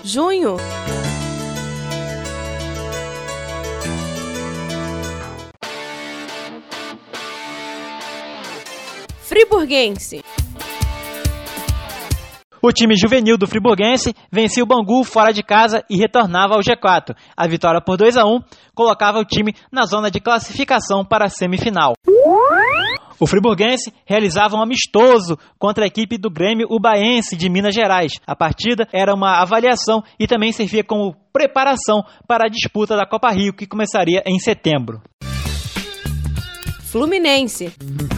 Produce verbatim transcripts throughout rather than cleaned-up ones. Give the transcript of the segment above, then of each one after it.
Junho. Friburguense. O time juvenil do Friburguense vencia o Bangu fora de casa e retornava ao G quatro. A vitória por dois a um colocava o time na zona de classificação para a semifinal. O Friburguense realizava um amistoso contra a equipe do Grêmio Ubaense de Minas Gerais. A partida era uma avaliação e também servia como preparação para a disputa da Copa Rio, que começaria em setembro. Fluminense.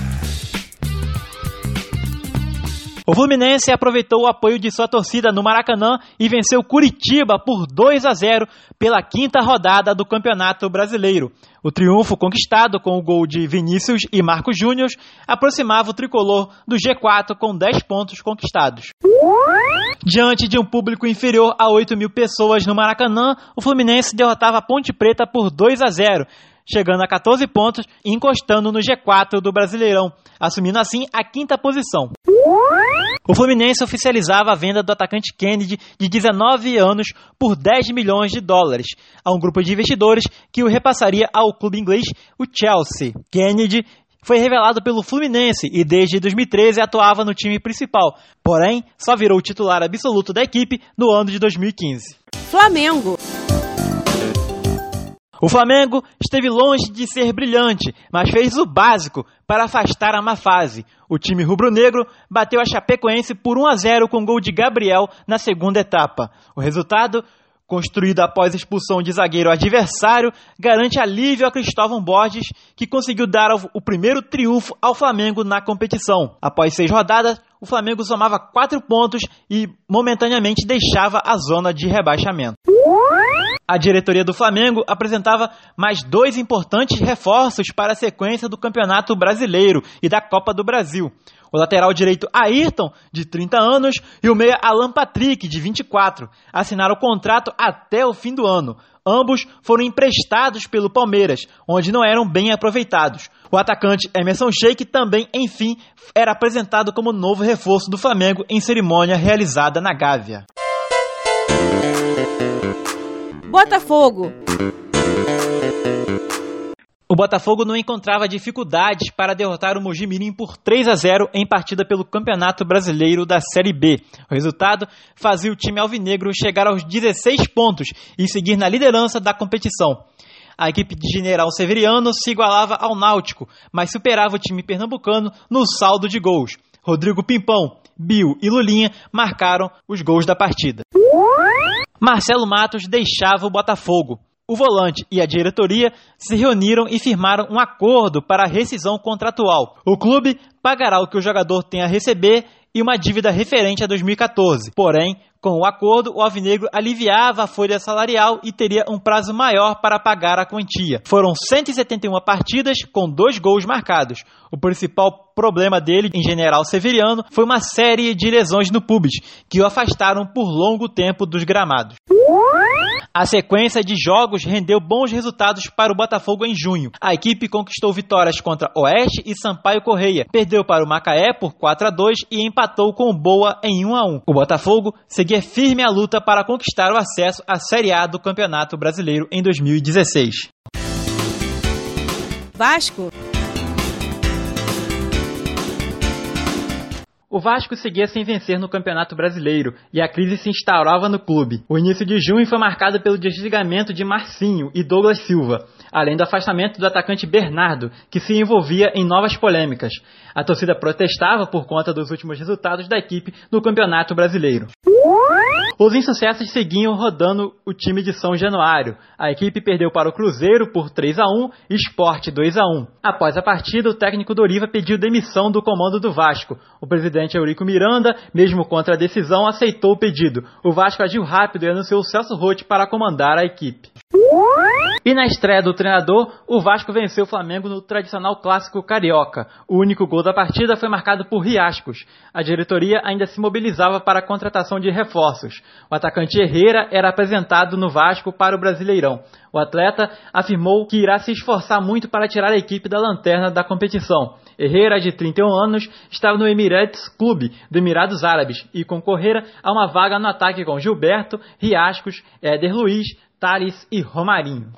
O Fluminense aproveitou o apoio de sua torcida no Maracanã e venceu Curitiba por dois a zero pela quinta rodada do Campeonato Brasileiro. O triunfo conquistado com o gol de Vinícius e Marcos Júnior aproximava o tricolor do G quatro com dez pontos conquistados. Diante de um público inferior a oito mil pessoas no Maracanã, o Fluminense derrotava a Ponte Preta por dois a zero. Chegando a catorze pontos e encostando no G quatro do Brasileirão, assumindo assim a quinta posição. O Fluminense oficializava a venda do atacante Kennedy, de dezenove anos, por dez milhões de dólares, a um grupo de investidores que o repassaria ao clube inglês, o Chelsea. Kennedy foi revelado pelo Fluminense e desde dois mil e treze atuava no time principal, porém só virou titular absoluto da equipe no ano de dois mil e quinze. Flamengo. O Flamengo esteve longe de ser brilhante, mas fez o básico para afastar a má fase. O time rubro-negro bateu a Chapecoense por um a zero com gol de Gabriel na segunda etapa. O resultado, construído após a expulsão de zagueiro adversário, garante alívio a Cristóvão Borges, que conseguiu dar o primeiro triunfo ao Flamengo na competição. Após seis rodadas, o Flamengo somava quatro pontos e momentaneamente deixava a zona de rebaixamento. A diretoria do Flamengo apresentava mais dois importantes reforços para a sequência do Campeonato Brasileiro e da Copa do Brasil. O lateral direito Ayrton, de trinta anos, e o meia Alan Patrick, de vinte e quatro, assinaram o contrato até o fim do ano. Ambos foram emprestados pelo Palmeiras, onde não eram bem aproveitados. O atacante Emerson Sheik também, enfim, era apresentado como novo reforço do Flamengo em cerimônia realizada na Gávea. Botafogo. O Botafogo não encontrava dificuldades para derrotar o Mojimirim por três a zero em partida pelo Campeonato Brasileiro da Série B. O resultado fazia o time alvinegro chegar aos dezesseis pontos e seguir na liderança da competição. A equipe de General Severiano se igualava ao Náutico, mas superava o time pernambucano no saldo de gols. Rodrigo Pimpão, Bill e Lulinha marcaram os gols da partida. Marcelo Matos deixava o Botafogo. O volante e a diretoria se reuniram e firmaram um acordo para a rescisão contratual. O clube pagará o que o jogador tem a receber e uma dívida referente a dois mil e catorze. Porém, com o acordo, o alvinegro aliviava a folha salarial e teria um prazo maior para pagar a quantia. Foram cento e setenta e uma partidas com dois gols marcados. O principal problema dele, em General Severiano, foi uma série de lesões no pubis, que o afastaram por longo tempo dos gramados. A sequência de jogos rendeu bons resultados para o Botafogo em junho. A equipe conquistou vitórias contra Oeste e Sampaio Correia, perdeu para o Macaé por quatro a dois e empatou com o Boa em um a um. O Botafogo seguia firme a luta para conquistar o acesso à Série A do Campeonato Brasileiro em dois mil e dezesseis. Vasco. O Vasco seguia sem vencer no Campeonato Brasileiro e a crise se instaurava no clube. O início de junho foi marcado pelo desligamento de Marcinho e Douglas Silva, além do afastamento do atacante Bernardo, que se envolvia em novas polêmicas. A torcida protestava por conta dos últimos resultados da equipe no Campeonato Brasileiro. Os insucessos seguiam rodando o time de São Januário. A equipe perdeu para o Cruzeiro por três a um e Sport dois a um. Após a partida, o técnico Doriva pediu demissão do comando do Vasco. O presidente Eurico Miranda, mesmo contra a decisão, aceitou o pedido. O Vasco agiu rápido e anunciou o Celso Roth para comandar a equipe. E na estreia do treinador, o Vasco venceu o Flamengo no tradicional clássico carioca. O único gol da partida foi marcado por Riascos. A diretoria ainda se mobilizava para a contratação de reforços. O atacante Herrera era apresentado no Vasco para o Brasileirão. O atleta afirmou que irá se esforçar muito para tirar a equipe da lanterna da competição. Herrera, de trinta e um anos, estava no Emirates Clube do Emirados Árabes e concorrera a uma vaga no ataque com Gilberto, Riascos, Éder Luiz, Thales e Romarinho.